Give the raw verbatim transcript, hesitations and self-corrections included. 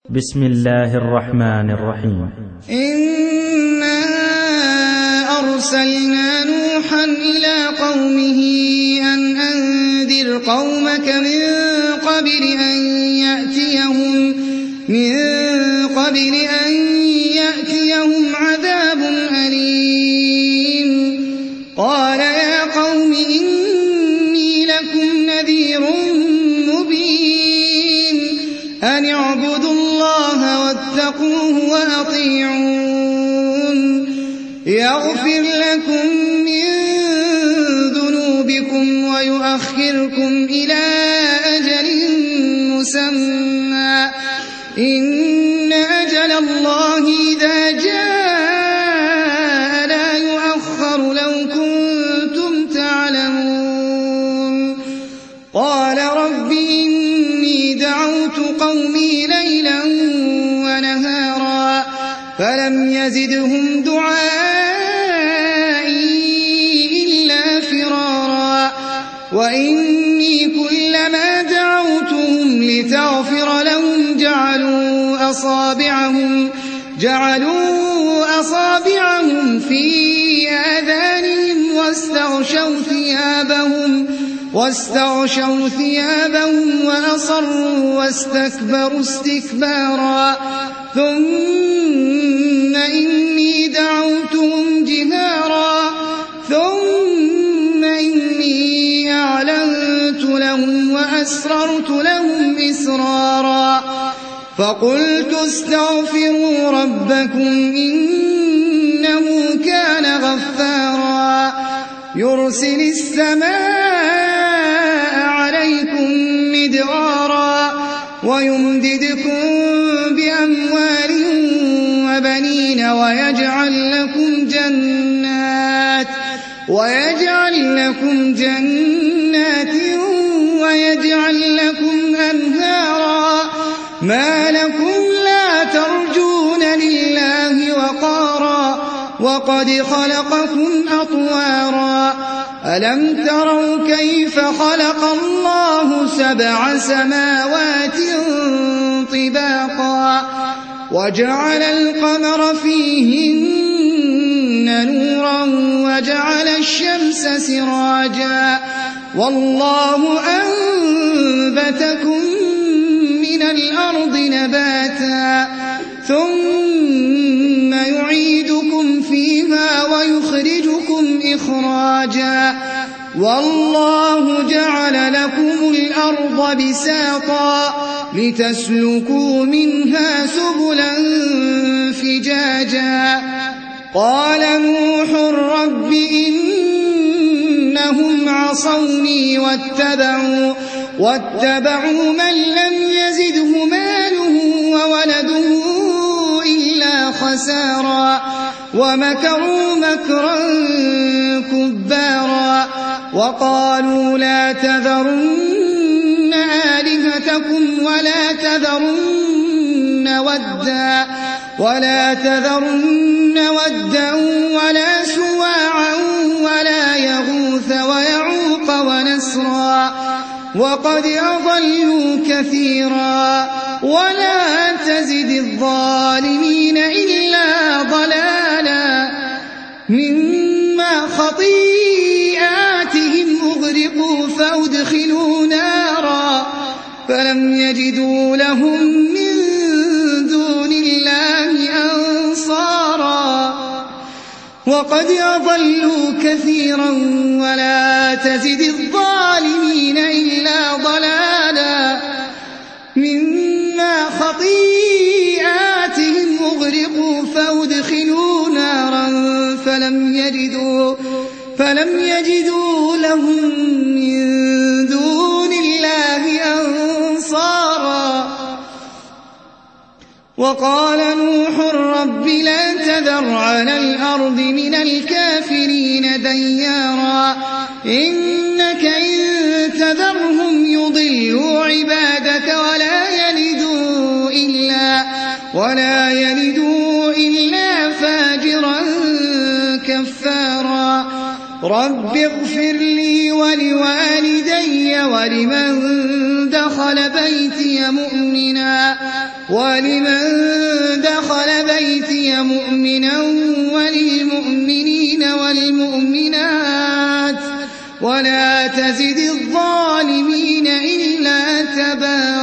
بسم الله الرحمن الرحيم. إنا أرسلنا نوحا إلى قومه أن أنذر قومك من قبل أن يأتيهم من قبل أن يأتيهم عذاب أليم. قال يا قوم إني لكم نذير مبين أن اعبدوا الله واتقوه وأطيعون يغفر لكم من ذنوبكم ويؤخركم إلى أجل مسمى إن أجل الله إذا جاء لا يؤخر لو كنتم تعلمون. قال رب إني دعوت قومي ليلا ونهارا فلم يزدهم دعائي إلا فرارا وإني كلما دعوتهم لتغفر لهم جعلوا أصابعهم جعلوا أصابعهم في آذانهم واستغشوا ثيابهم واستغشوا ثيابهم وأصروا واستكبروا استكبارا ثم إني دعوتهم جهارا ثم إني أعلنت لهم وأسررت لهم إسرارا فقلت استغفروا ربكم إنه كان غفارا يرسل السماء عليكم مدرارا ويمددكم بأموال وبنين ويجعل لكم جنات ويجعل لكم جنات ويجعل لكم أنهارا ما لكم لا ترجون لله وقارا وقد خلقكم أطوارا ألم تروا كيف خلق الله سبع سماوات طباقا وجعل القمر فيهن نورا وجعل الشمس سراجا والله أنبتكم من الأرض نباتا ثم يعيدكم فيها ويخرجكم إخراجا والله جعل لكم الأرض بساطا لتسلكوا منها سبلا فجاجا قال نوح رب إنهم عصوني واتبعوا واتبعوا من لم يزده ماله وولده إلا خسارا ومكروا مكرا كبارا وقالوا لا تذرن آلهتكم ولا تذرن ودا ولا تذرن ودا ولا سواعا ولا يغوث ويعوق ونسرا وقد أضلوا كثيرا ولا تزد الظالمين إلا ضلالا مما خطيئاتهم أغرقوا فأدخلوا نارا فلم يجدوا لهم من دون الله أنصارا وقد أضلوا كثيرا ولا تزد الظالمين إلا ضلالا مما خطيئاتهم أغرقوا فأدخلوا نارا فلم يجدوا فلم يجدوا لهم من دون الله أنصارا وقال نوح رب لا تذر على الأرض من الكافرين ديارا إنك إن تذرهم يضلوا عبادك ولا يلدوا إلا ولا يلدوا إلا فاجرا كفارا رب اغفر لي ولوالدي ولمن دخل بيتي مؤمنا ولمن دخل بيتي مؤمنا وللمؤمنين والمؤمنات ولا تزد الظالمين إلا تبارا.